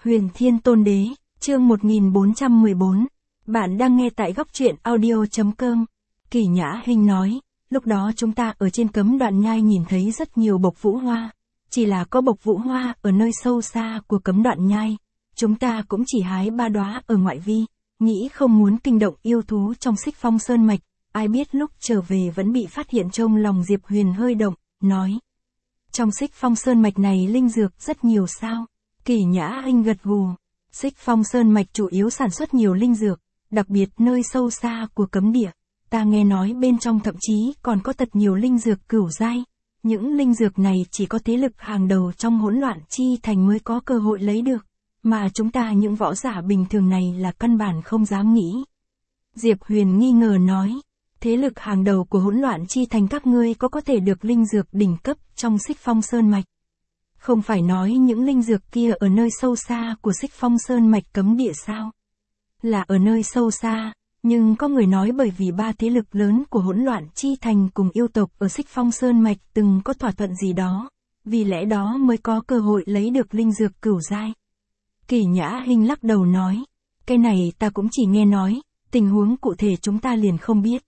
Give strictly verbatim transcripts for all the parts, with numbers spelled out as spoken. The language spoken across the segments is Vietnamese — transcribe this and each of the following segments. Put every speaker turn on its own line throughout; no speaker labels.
Huyền Thiên Tôn Đế, chương một nghìn bốn trăm mười bốn. Bạn đang nghe tại góc truyện audio.com. Kỳ Nhã Hinh nói, lúc đó chúng ta ở trên cấm đoạn nhai nhìn thấy rất nhiều bộc vũ hoa. Chỉ là có bộc vũ hoa ở nơi sâu xa của cấm đoạn nhai. Chúng ta cũng chỉ hái ba đóa ở ngoại vi, nghĩ không muốn kinh động yêu thú trong Xích Phong Sơn Mạch. Ai biết lúc trở về vẫn bị phát hiện. Trong lòng Diệp Huyền hơi động, nói. Trong Xích Phong Sơn Mạch này linh dược rất nhiều sao? Kỳ Nhã Hinh gật gù. Xích Phong Sơn Mạch chủ yếu sản xuất nhiều linh dược, đặc biệt nơi sâu xa của cấm địa. Ta nghe nói bên trong thậm chí còn có thật nhiều linh dược cửu giai. Những linh dược này chỉ có thế lực hàng đầu trong hỗn loạn chi thành mới có cơ hội lấy được. Mà chúng ta những võ giả bình thường này là căn bản không dám nghĩ. Diệp Huyền nghi ngờ nói. Thế lực hàng đầu của hỗn loạn chi thành các ngươi có có thể được linh dược đỉnh cấp trong Xích Phong Sơn Mạch. Không phải nói những linh dược kia ở nơi sâu xa của Xích Phong Sơn Mạch cấm địa sao? Là ở nơi sâu xa, nhưng có người nói bởi vì ba thế lực lớn của hỗn loạn chi thành cùng yêu tộc ở Xích Phong Sơn Mạch từng có thỏa thuận gì đó, vì lẽ đó mới có cơ hội lấy được linh dược cửu giai. Kỳ Nhã Hinh lắc đầu nói, cái này ta cũng chỉ nghe nói, tình huống cụ thể chúng ta liền không biết.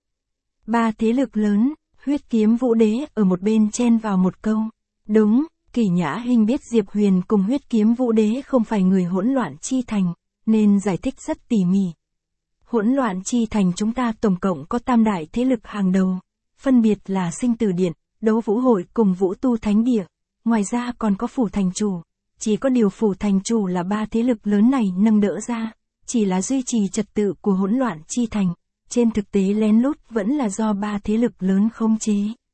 Ba thế lực lớn, Huyết Kiếm Vũ Đế ở một bên chen vào một câu, đúng. Kỳ Nhã Hinh biết Diệp Huyền cùng Huyết Kiếm Vũ Đế không phải người hỗn loạn chi thành, nên giải thích rất tỉ mỉ. Hỗn loạn chi thành chúng ta tổng cộng có tam đại thế lực hàng đầu, phân biệt là Sinh Tử Điện, Đấu Vũ Hội cùng Vũ Tu Thánh Địa, ngoài ra còn có Phủ Thành Chủ. Chỉ có điều Phủ Thành Chủ là ba thế lực lớn này nâng đỡ ra, chỉ là duy trì trật tự của hỗn loạn chi thành, trên thực tế lén lút vẫn là do ba thế lực lớn khống chế.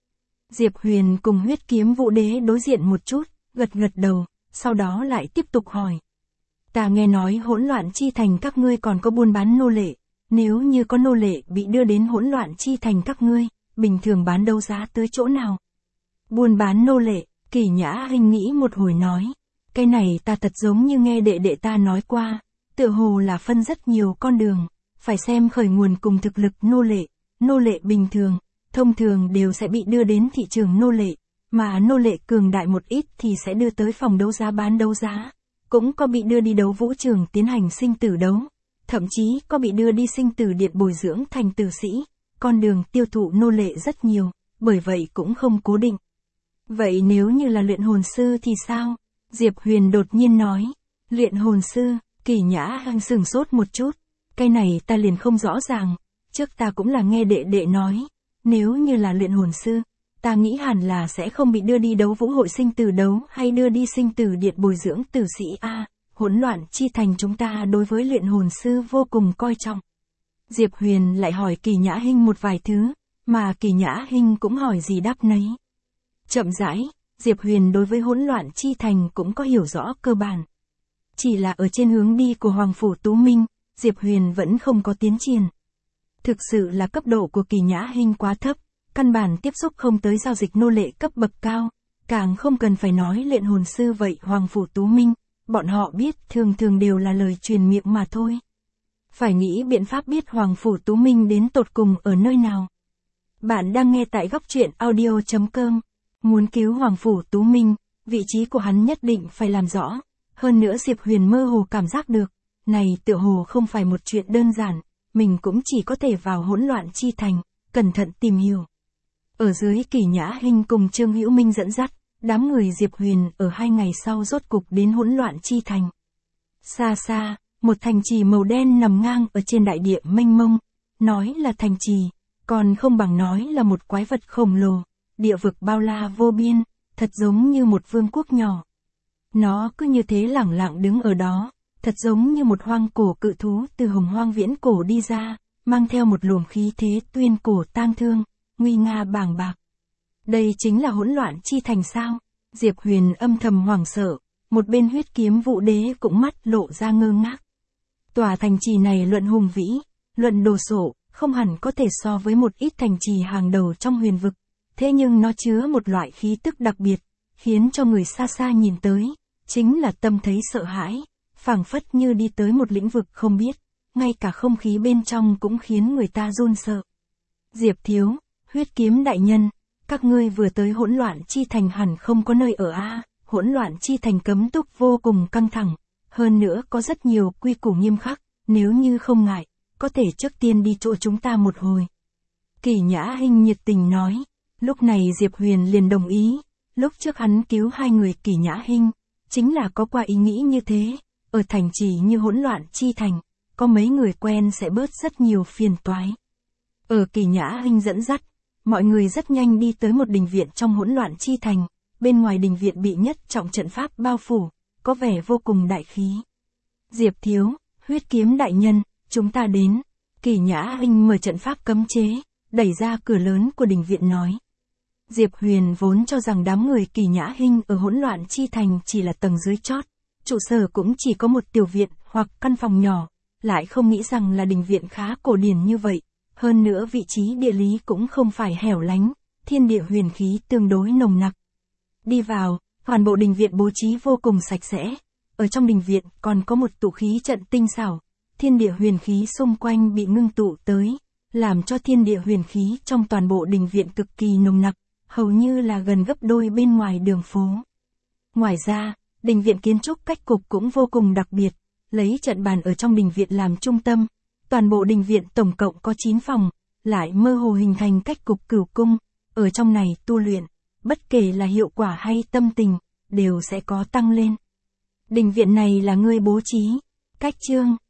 Diệp Huyền cùng Huyết Kiếm Vũ Đế đối diện một chút, gật gật đầu, sau đó lại tiếp tục hỏi. Ta nghe nói hỗn loạn chi thành các ngươi còn có buôn bán nô lệ, nếu như có nô lệ bị đưa đến hỗn loạn chi thành các ngươi, bình thường bán đấu giá tới chỗ nào? Buôn bán nô lệ, Kỳ Nhã Hinh nghĩ một hồi nói, cái này ta thật giống như nghe đệ đệ ta nói qua, tựa hồ là phân rất nhiều con đường, phải xem khởi nguồn cùng thực lực nô lệ, nô lệ bình thường. Thông thường đều sẽ bị đưa đến thị trường nô lệ, mà nô lệ cường đại một ít thì sẽ đưa tới phòng đấu giá bán đấu giá, cũng có bị đưa đi đấu vũ trường tiến hành sinh tử đấu, thậm chí có bị đưa đi sinh tử điện bồi dưỡng thành tử sĩ, con đường tiêu thụ nô lệ rất nhiều, bởi vậy cũng không cố định. Vậy nếu như là luyện hồn sư thì sao? Diệp Huyền đột nhiên nói, luyện hồn sư, Kỳ Nhã Hinh sửng sốt một chút, cái này ta liền không rõ ràng, trước ta cũng là nghe đệ đệ nói. Nếu như là luyện hồn sư, ta nghĩ hẳn là sẽ không bị đưa đi đấu vũ hội sinh tử đấu hay đưa đi sinh tử điện bồi dưỡng tử sĩ a. Hỗn loạn chi thành chúng ta đối với luyện hồn sư vô cùng coi trọng. Diệp Huyền lại hỏi Kỳ Nhã Hinh một vài thứ, mà Kỳ Nhã Hinh cũng hỏi gì đáp nấy. Chậm rãi, Diệp Huyền đối với hỗn loạn chi thành cũng có hiểu rõ cơ bản. Chỉ là ở trên hướng đi của Hoàng Phủ Tú Minh, Diệp Huyền vẫn không có tiến triển. Thực sự là cấp độ của Kỳ Nhã Hinh quá thấp, căn bản tiếp xúc không tới giao dịch nô lệ cấp bậc cao, càng không cần phải nói luyện hồn sư vậy. Hoàng Phủ Tú Minh, bọn họ biết thường thường đều là lời truyền miệng mà thôi. Phải nghĩ biện pháp biết Hoàng Phủ Tú Minh đến tột cùng ở nơi nào. Bạn đang nghe tại góc truyện audio.com. Muốn cứu Hoàng Phủ Tú Minh, vị trí của hắn nhất định phải làm rõ. Hơn nữa Diệp Huyền mơ hồ cảm giác được, này tựa hồ không phải một chuyện đơn giản. Mình cũng chỉ có thể vào hỗn loạn chi thành, cẩn thận tìm hiểu. Ở dưới Kỳ Nhã Hinh cùng Trương Hữu Minh dẫn dắt, đám người Diệp Huyền ở hai ngày sau rốt cục đến hỗn loạn chi thành. Xa xa, một thành trì màu đen nằm ngang ở trên đại địa mênh mông, nói là thành trì, còn không bằng nói là một quái vật khổng lồ, địa vực bao la vô biên, thật giống như một vương quốc nhỏ. Nó cứ như thế lẳng lặng đứng ở đó. Thật giống như một hoang cổ cự thú từ hồng hoang viễn cổ đi ra, mang theo một luồng khí thế tuyên cổ tang thương, nguy nga bàng bạc. Đây chính là hỗn loạn chi thành sao? Diệp Huyền âm thầm hoảng sợ, một bên Huyết Kiếm Vũ Đế cũng mắt lộ ra ngơ ngác. Tòa thành trì này luận hùng vĩ, luận đồ sộ, không hẳn có thể so với một ít thành trì hàng đầu trong huyền vực, thế nhưng nó chứa một loại khí tức đặc biệt, khiến cho người xa xa nhìn tới, chính là tâm thấy sợ hãi. Phảng phất như đi tới một lĩnh vực không biết, ngay cả không khí bên trong cũng khiến người ta run sợ. Diệp Thiếu, Huyết Kiếm đại nhân, các ngươi vừa tới hỗn loạn chi thành hẳn không có nơi ở a. Hỗn loạn chi thành cấm túc vô cùng căng thẳng, hơn nữa có rất nhiều quy củ nghiêm khắc, nếu như không ngại, có thể trước tiên đi chỗ chúng ta một hồi. Kỷ Nhã Hinh nhiệt tình nói, lúc này Diệp Huyền liền đồng ý, lúc trước hắn cứu hai người Kỷ Nhã Hinh, chính là có qua ý nghĩ như thế, ở thành trì như hỗn loạn chi thành, có mấy người quen sẽ bớt rất nhiều phiền toái. Ở Kỷ Nhã Hinh dẫn dắt, mọi người rất nhanh đi tới một đình viện trong hỗn loạn chi thành, bên ngoài đình viện bị nhất trọng trận pháp bao phủ, có vẻ vô cùng đại khí. Diệp thiếu, huyết kiếm đại nhân, chúng ta đến. Kỷ Nhã Hinh mở trận pháp cấm chế, đẩy ra cửa lớn của đình viện nói. Diệp Huyền vốn cho rằng đám người Kỷ Nhã Hinh ở hỗn loạn chi thành chỉ là tầng dưới chót, trụ sở cũng chỉ có một tiểu viện hoặc căn phòng nhỏ, lại không nghĩ rằng là đình viện khá cổ điển như vậy, hơn nữa vị trí địa lý cũng không phải hẻo lánh, thiên địa huyền khí tương đối nồng nặc. Đi vào, toàn bộ đình viện bố trí vô cùng sạch sẽ, ở trong đình viện còn có một tụ khí trận tinh xảo, thiên địa huyền khí xung quanh bị ngưng tụ tới, làm cho thiên địa huyền khí trong toàn bộ đình viện cực kỳ nồng nặc, hầu như là gần gấp đôi bên ngoài đường phố. Ngoài ra, đình viện kiến trúc cách cục cũng vô cùng đặc biệt, lấy trận bàn ở trong đình viện làm trung tâm, toàn bộ đình viện tổng cộng có chín phòng, lại mơ hồ hình thành cách cục cửu cung, ở trong này tu luyện, bất kể là hiệu quả hay tâm tình, đều sẽ có tăng lên. Đình viện này là ngươi bố trí, cách chương